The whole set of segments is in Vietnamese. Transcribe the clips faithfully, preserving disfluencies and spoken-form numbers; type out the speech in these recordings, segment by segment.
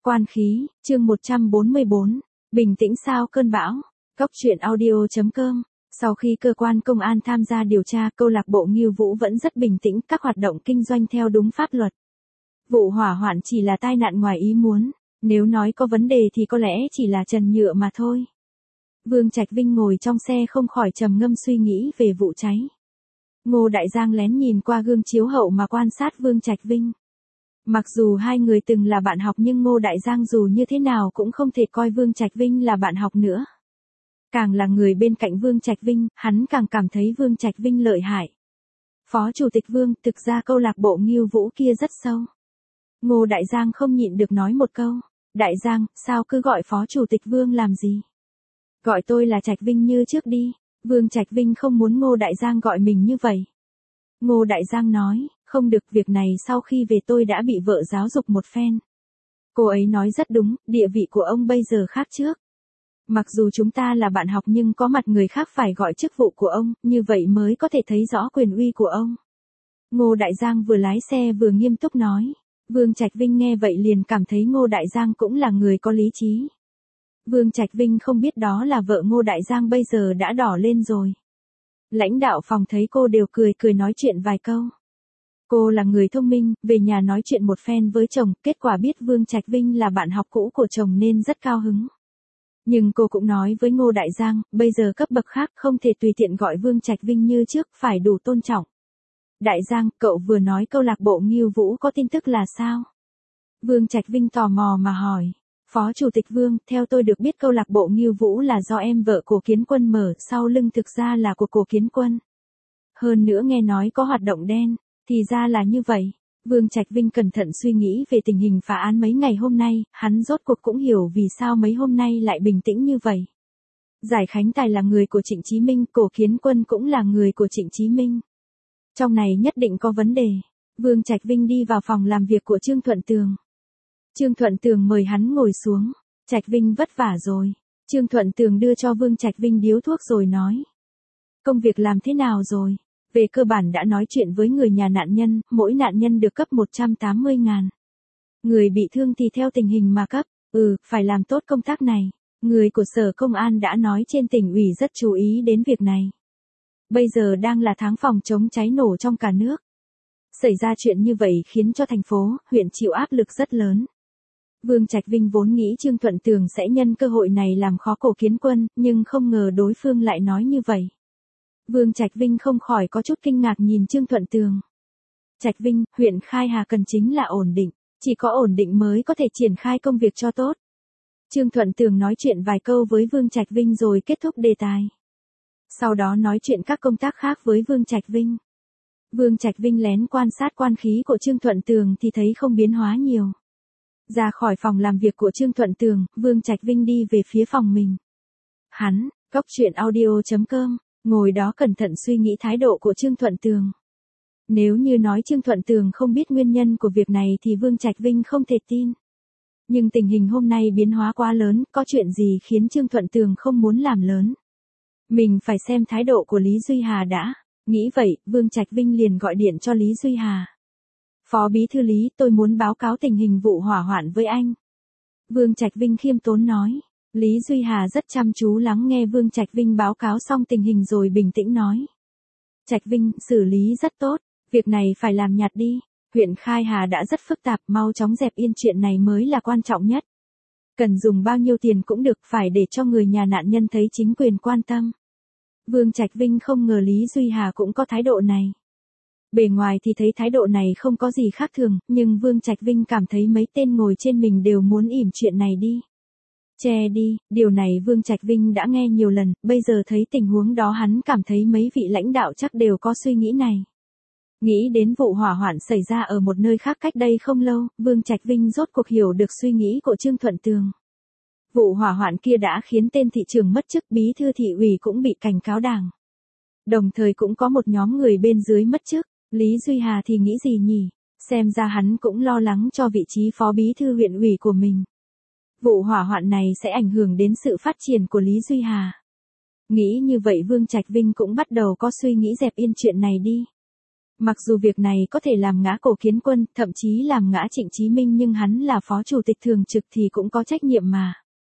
Quan khí, chương một trăm bốn mươi bốn. Bình tĩnh sau cơn bão. Cóc truyện audio.com. Sau khi cơ quan công an tham gia điều tra, câu lạc bộ Ngưu Vũ vẫn rất bình tĩnh, các hoạt động kinh doanh theo đúng pháp luật. Vụ hỏa hoạn chỉ là tai nạn ngoài ý muốn, nếu nói có vấn đề thì có lẽ chỉ là trần nhựa mà thôi. Vương Trạch Vinh ngồi trong xe không khỏi trầm ngâm suy nghĩ về vụ cháy. Ngô Đại Giang lén nhìn qua gương chiếu hậu mà quan sát Vương Trạch Vinh. Mặc dù hai người từng là bạn học nhưng Ngô Đại Giang dù như thế nào cũng không thể coi Vương Trạch Vinh là bạn học nữa. Càng là người bên cạnh Vương Trạch Vinh, hắn càng cảm thấy Vương Trạch Vinh lợi hại. Phó Chủ tịch Vương, thực ra câu lạc bộ Ngưu Vũ kia rất sâu. Ngô Đại Giang không nhịn được nói một câu. Đại Giang, sao cứ gọi Phó Chủ tịch Vương làm gì? Gọi tôi là Trạch Vinh như trước đi. Vương Trạch Vinh không muốn Ngô Đại Giang gọi mình như vậy. Ngô Đại Giang nói, không được, việc này sau khi về tôi đã bị vợ giáo dục một phen. Cô ấy nói rất đúng, địa vị của ông bây giờ khác trước. Mặc dù chúng ta là bạn học nhưng có mặt người khác phải gọi chức vụ của ông, như vậy mới có thể thấy rõ quyền uy của ông. Ngô Đại Giang vừa lái xe vừa nghiêm túc nói. Vương Trạch Vinh nghe vậy liền cảm thấy Ngô Đại Giang cũng là người có lý trí. Vương Trạch Vinh không biết đó là vợ Ngô Đại Giang bây giờ đã đỏ lên rồi. Lãnh đạo phòng thấy cô đều cười cười nói chuyện vài câu. Cô là người thông minh, về nhà nói chuyện một phen với chồng, kết quả biết Vương Trạch Vinh là bạn học cũ của chồng nên rất cao hứng. Nhưng cô cũng nói với Ngô Đại Giang, bây giờ cấp bậc khác không thể tùy tiện gọi Vương Trạch Vinh như trước, phải đủ tôn trọng. Đại Giang, cậu vừa nói câu lạc bộ Ngưu Vũ có tin tức là sao? Vương Trạch Vinh tò mò mà hỏi. Phó Chủ tịch Vương, theo tôi được biết câu lạc bộ Ngưu Vũ là do em vợ Cổ Kiến Quân mở, sau lưng thực ra là của Cổ Kiến Quân. Hơn nữa nghe nói có hoạt động đen, thì ra là như vậy. Vương Trạch Vinh cẩn thận suy nghĩ về tình hình phá án mấy ngày hôm nay, hắn rốt cuộc cũng hiểu vì sao mấy hôm nay lại bình tĩnh như vậy. Giải Khánh Tài là người của Trịnh Chí Minh, Cổ Kiến Quân cũng là người của Trịnh Chí Minh. Trong này nhất định có vấn đề. Vương Trạch Vinh đi vào phòng làm việc của Trương Thuận Tường. Trương Thuận Tường mời hắn ngồi xuống. Trạch Vinh vất vả rồi. Trương Thuận Tường đưa cho Vương Trạch Vinh điếu thuốc rồi nói. Công việc làm thế nào rồi? Về cơ bản đã nói chuyện với người nhà nạn nhân, mỗi nạn nhân được cấp một trăm tám mươi ngàn. Người bị thương thì theo tình hình mà cấp. Ừ, phải làm tốt công tác này. Người của Sở Công an đã nói trên tỉnh ủy rất chú ý đến việc này. Bây giờ đang là tháng phòng chống cháy nổ trong cả nước. Xảy ra chuyện như vậy khiến cho thành phố, huyện chịu áp lực rất lớn. Vương Trạch Vinh vốn nghĩ Trương Thuận Tường sẽ nhân cơ hội này làm khó Cổ Kiến Quân, nhưng không ngờ đối phương lại nói như vậy. Vương Trạch Vinh không khỏi có chút kinh ngạc nhìn Trương Thuận Tường. Trạch Vinh, huyện Khai Hà cần chính là ổn định, chỉ có ổn định mới có thể triển khai công việc cho tốt. Trương Thuận Tường nói chuyện vài câu với Vương Trạch Vinh rồi kết thúc đề tài. Sau đó nói chuyện các công tác khác với Vương Trạch Vinh. Vương Trạch Vinh lén quan sát quan khí của Trương Thuận Tường thì thấy không biến hóa nhiều. Ra khỏi phòng làm việc của Trương Thuận Tường, Vương Trạch Vinh đi về phía phòng mình. Hắn, cóc truyện audio.com, ngồi đó cẩn thận suy nghĩ thái độ của Trương Thuận Tường. Nếu như nói Trương Thuận Tường không biết nguyên nhân của việc này thì Vương Trạch Vinh không thể tin. Nhưng tình hình hôm nay biến hóa quá lớn, có chuyện gì khiến Trương Thuận Tường không muốn làm lớn. Mình phải xem thái độ của Lý Duy Hà đã. Nghĩ vậy, Vương Trạch Vinh liền gọi điện cho Lý Duy Hà. Phó Bí thư Lý, tôi muốn báo cáo tình hình vụ hỏa hoạn với anh. Vương Trạch Vinh khiêm tốn nói. Lý Duy Hà rất chăm chú lắng nghe Vương Trạch Vinh báo cáo xong tình hình rồi bình tĩnh nói. Trạch Vinh, xử lý rất tốt, việc này phải làm nhạt đi. Huyện Khai Hà đã rất phức tạp, mau chóng dẹp yên chuyện này mới là quan trọng nhất. Cần dùng bao nhiêu tiền cũng được, phải để cho người nhà nạn nhân thấy chính quyền quan tâm. Vương Trạch Vinh không ngờ Lý Duy Hà cũng có thái độ này. Bề ngoài thì thấy thái độ này không có gì khác thường, nhưng Vương Trạch Vinh cảm thấy mấy tên ngồi trên mình đều muốn ỉm chuyện này đi. Che đi, điều này Vương Trạch Vinh đã nghe nhiều lần, bây giờ thấy tình huống đó hắn cảm thấy mấy vị lãnh đạo chắc đều có suy nghĩ này. Nghĩ đến vụ hỏa hoạn xảy ra ở một nơi khác cách đây không lâu, Vương Trạch Vinh rốt cuộc hiểu được suy nghĩ của Trương Thuận Tường. Vụ hỏa hoạn kia đã khiến tên thị trưởng mất chức, bí thư thị ủy cũng bị cảnh cáo đảng. Đồng thời cũng có một nhóm người bên dưới mất chức, Lý Duy Hà thì nghĩ gì nhỉ? Xem ra hắn cũng lo lắng cho vị trí phó bí thư huyện ủy của mình. Vụ hỏa hoạn này sẽ ảnh hưởng đến sự phát triển của Lý Duy Hà. Nghĩ như vậy Vương Trạch Vinh cũng bắt đầu có suy nghĩ dẹp yên chuyện này đi. Mặc dù việc này có thể làm ngã Cổ Kiến Quân, thậm chí làm ngã Trịnh Chí Minh nhưng hắn là phó chủ tịch thường trực thì cũng có trách nhiệm mà.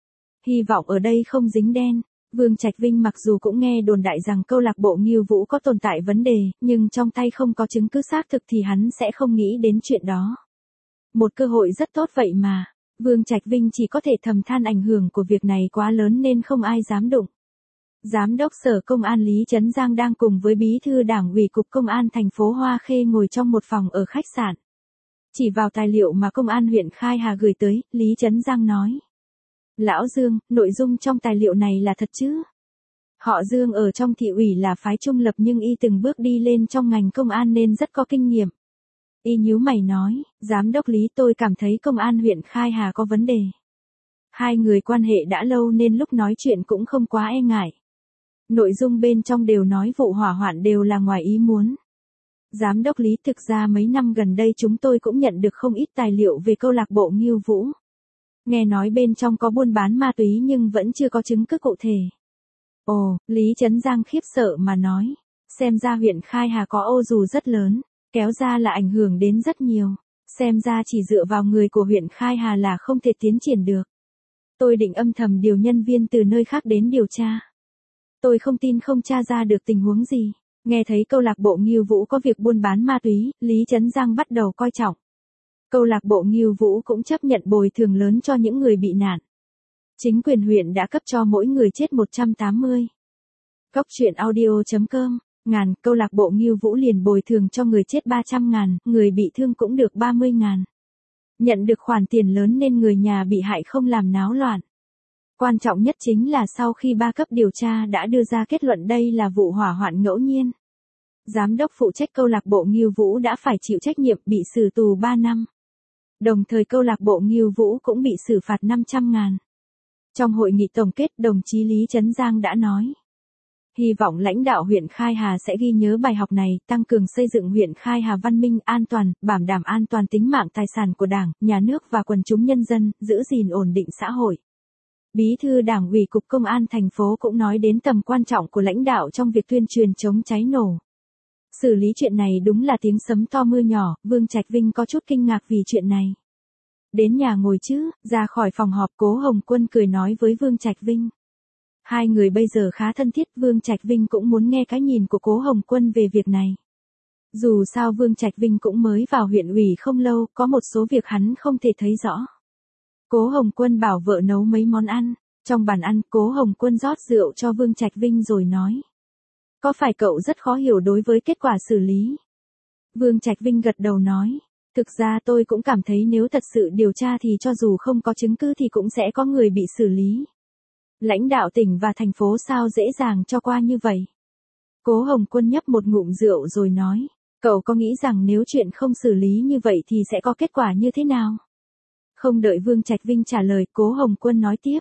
Hy vọng ở đây không dính đen. Vương Trạch Vinh mặc dù cũng nghe đồn đại rằng câu lạc bộ Ngưu Vũ có tồn tại vấn đề, nhưng trong tay không có chứng cứ xác thực thì hắn sẽ không nghĩ đến chuyện đó. Một cơ hội rất tốt vậy mà. Vương Trạch Vinh chỉ có thể thầm than ảnh hưởng của việc này quá lớn nên không ai dám đụng. Giám đốc Sở Công an Lý Chấn Giang đang cùng với Bí thư Đảng ủy Cục Công an thành phố Hoa Khê ngồi trong một phòng ở khách sạn. Chỉ vào tài liệu mà Công an huyện Khai Hà gửi tới, Lý Chấn Giang nói. Lão Dương, nội dung trong tài liệu này là thật chứ? Họ Dương ở trong thị ủy là phái trung lập nhưng y từng bước đi lên trong ngành công an nên rất có kinh nghiệm. Y nhíu mày nói, Giám đốc Lý, tôi cảm thấy công an huyện Khai Hà có vấn đề. Hai người quan hệ đã lâu nên lúc nói chuyện cũng không quá e ngại. Nội dung bên trong đều nói vụ hỏa hoạn đều là ngoài ý muốn. Giám đốc Lý, thực ra mấy năm gần đây chúng tôi cũng nhận được không ít tài liệu về câu lạc bộ Ngưu Vũ. Nghe nói bên trong có buôn bán ma túy nhưng vẫn chưa có chứng cứ cụ thể. Ồ, Lý Chấn Giang khiếp sợ mà nói. Xem ra huyện Khai Hà có ô dù rất lớn, kéo ra là ảnh hưởng đến rất nhiều. Xem ra chỉ dựa vào người của huyện Khai Hà là không thể tiến triển được. Tôi định âm thầm điều nhân viên từ nơi khác đến điều tra. Tôi không tin không tra ra được tình huống gì. Nghe thấy câu lạc bộ Ngưu Vũ có việc buôn bán ma túy, Lý Chấn Giang bắt đầu coi trọng. Câu lạc bộ Ngưu Vũ cũng chấp nhận bồi thường lớn cho những người bị nạn. Chính quyền huyện đã cấp cho mỗi người chết một trăm tám mươi. Cóc truyện audio chấm com, ngàn, câu lạc bộ Ngưu Vũ liền bồi thường cho người chết ba trăm ngàn, người bị thương cũng được ba mươi ngàn. Nhận được khoản tiền lớn nên người nhà bị hại không làm náo loạn. Quan trọng nhất chính là sau khi ba cấp điều tra đã đưa ra kết luận đây là vụ hỏa hoạn ngẫu nhiên. Giám đốc phụ trách câu lạc bộ Ngưu Vũ đã phải chịu trách nhiệm bị xử tù ba năm. Đồng thời câu lạc bộ Ngưu Vũ cũng bị xử phạt năm trăm ngàn. Trong hội nghị tổng kết, đồng chí Lý Chấn Giang đã nói. Hy vọng lãnh đạo huyện Khai Hà sẽ ghi nhớ bài học này, tăng cường xây dựng huyện Khai Hà văn minh, an toàn, bảo đảm an toàn tính mạng tài sản của Đảng, Nhà nước và quần chúng nhân dân, giữ gìn ổn định xã hội. Bí thư Đảng ủy Cục Công an thành phố cũng nói đến tầm quan trọng của lãnh đạo trong việc tuyên truyền chống cháy nổ. Xử lý chuyện này đúng là tiếng sấm to mưa nhỏ, Vương Trạch Vinh có chút kinh ngạc vì chuyện này. Đến nhà ngồi chứ, ra khỏi phòng họp Cố Hồng Quân cười nói với Vương Trạch Vinh. Hai người bây giờ khá thân thiết, Vương Trạch Vinh cũng muốn nghe cái nhìn của Cố Hồng Quân về việc này. Dù sao Vương Trạch Vinh cũng mới vào huyện ủy không lâu, có một số việc hắn không thể thấy rõ. Cố Hồng Quân bảo vợ nấu mấy món ăn, trong bàn ăn Cố Hồng Quân rót rượu cho Vương Trạch Vinh rồi nói. Có phải cậu rất khó hiểu đối với kết quả xử lý? Vương Trạch Vinh gật đầu nói. Thực ra tôi cũng cảm thấy nếu thật sự điều tra thì cho dù không có chứng cứ thì cũng sẽ có người bị xử lý. Lãnh đạo tỉnh và thành phố sao dễ dàng cho qua như vậy? Cố Hồng Quân nhấp một ngụm rượu rồi nói. Cậu có nghĩ rằng nếu chuyện không xử lý như vậy thì sẽ có kết quả như thế nào? Không đợi Vương Trạch Vinh trả lời, Cố Hồng Quân nói tiếp.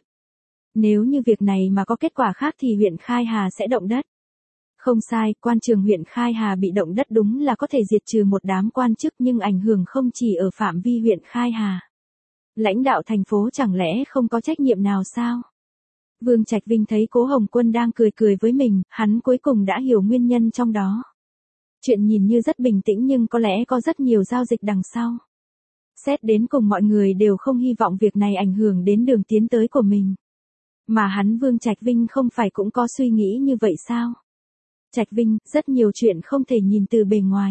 Nếu như việc này mà có kết quả khác thì huyện Khai Hà sẽ động đất. Không sai, quan trường huyện Khai Hà bị động đất đúng là có thể diệt trừ một đám quan chức nhưng ảnh hưởng không chỉ ở phạm vi huyện Khai Hà. Lãnh đạo thành phố chẳng lẽ không có trách nhiệm nào sao? Vương Trạch Vinh thấy Cố Hồng Quân đang cười cười với mình, hắn cuối cùng đã hiểu nguyên nhân trong đó. Chuyện nhìn như rất bình tĩnh nhưng có lẽ có rất nhiều giao dịch đằng sau. Xét đến cùng mọi người đều không hy vọng việc này ảnh hưởng đến đường tiến tới của mình. Mà hắn Vương Trạch Vinh không phải cũng có suy nghĩ như vậy sao? Trạch Vinh, rất nhiều chuyện không thể nhìn từ bề ngoài.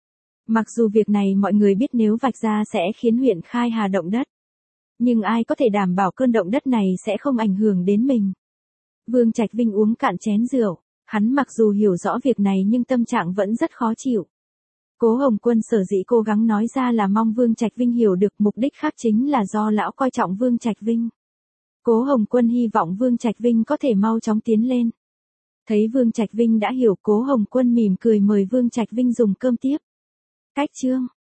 Mặc dù việc này mọi người biết nếu vạch ra sẽ khiến huyện Khai Hà động đất. Nhưng ai có thể đảm bảo cơn động đất này sẽ không ảnh hưởng đến mình? Vương Trạch Vinh uống cạn chén rượu. Hắn mặc dù hiểu rõ việc này nhưng tâm trạng vẫn rất khó chịu. Cố Hồng Quân sở dĩ cố gắng nói ra là mong Vương Trạch Vinh hiểu được, mục đích khác chính là do lão coi trọng Vương Trạch Vinh. Cố Hồng Quân hy vọng Vương Trạch Vinh có thể mau chóng tiến lên. Thấy Vương Trạch Vinh đã hiểu, Cố Hồng Quân mỉm cười mời Vương Trạch Vinh dùng cơm tiếp. Cách chương